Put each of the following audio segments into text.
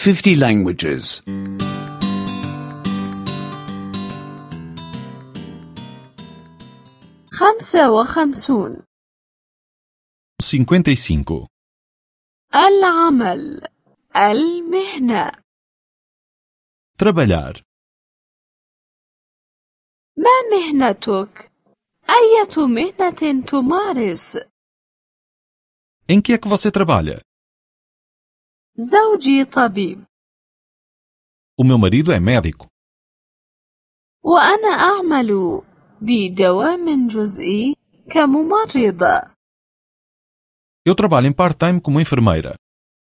50 languages. 55. 55. العمل، المهنة. Trabalhar. ما مهنتك؟ أية مهنة تمارس؟ Em que é que você trabalha? زوجي طبيب. O meu marido é médico. وأنا أعمل بدوام جزئي كممرضة. Eu trabalho em part-time como enfermeira.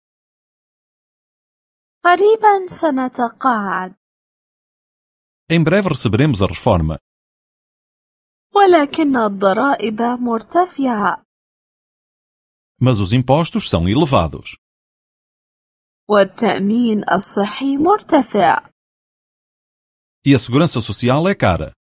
قريبا سنتقاعد. Em breve receberemos a reforma. ولكن الضرائب مرتفعة. Mas os impostos são elevados. والتأمين الصحي مرتفع. E a segurança social é cara.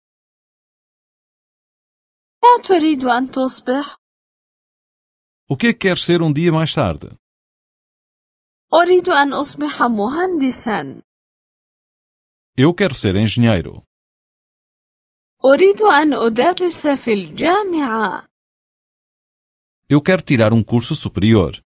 لا تريد أن تصبح؟ O que é que queres ser um dia mais tarde? أريد أن أصبح مهندسا. Eu quero ser engenheiro. أريد أن أدرس في الجامعة. Eu quero tirar um curso superior.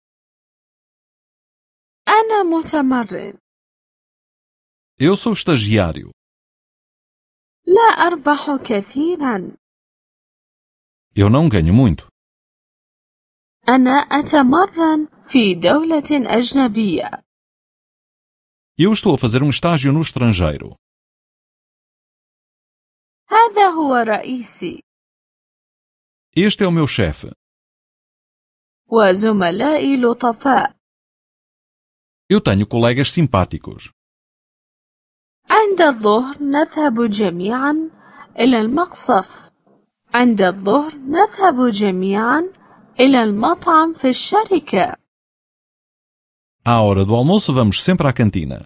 أنا متمرن. Eu sou estagiário. لا أربح كثيرا. Eu não ganho muito. أنا أتمرن في دولة أجنبية. Eu estou a fazer um estágio no estrangeiro. هذا هو رئيسي. Este é o meu chefe. وزملائي لطفاء. Eu tenho colegas simpáticos. عند الظهر نذهب جميعا إلى المقصف. عند الظهر نذهب جميعا إلى المطعم في الشركة. À hora do almoço vamos sempre à cantina.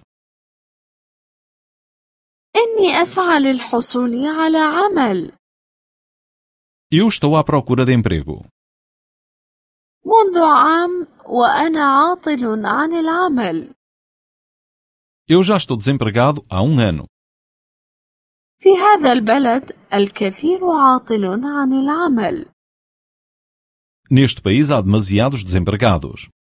إني أسعى للحصول على عمل. Eu estou à procura de emprego. منذ عام وأنا عاطل عن العمل. Eu já estou desempregado há um ano. في هذا البلد الكثير عاطل عن العمل. Neste país há demasiados desempregados.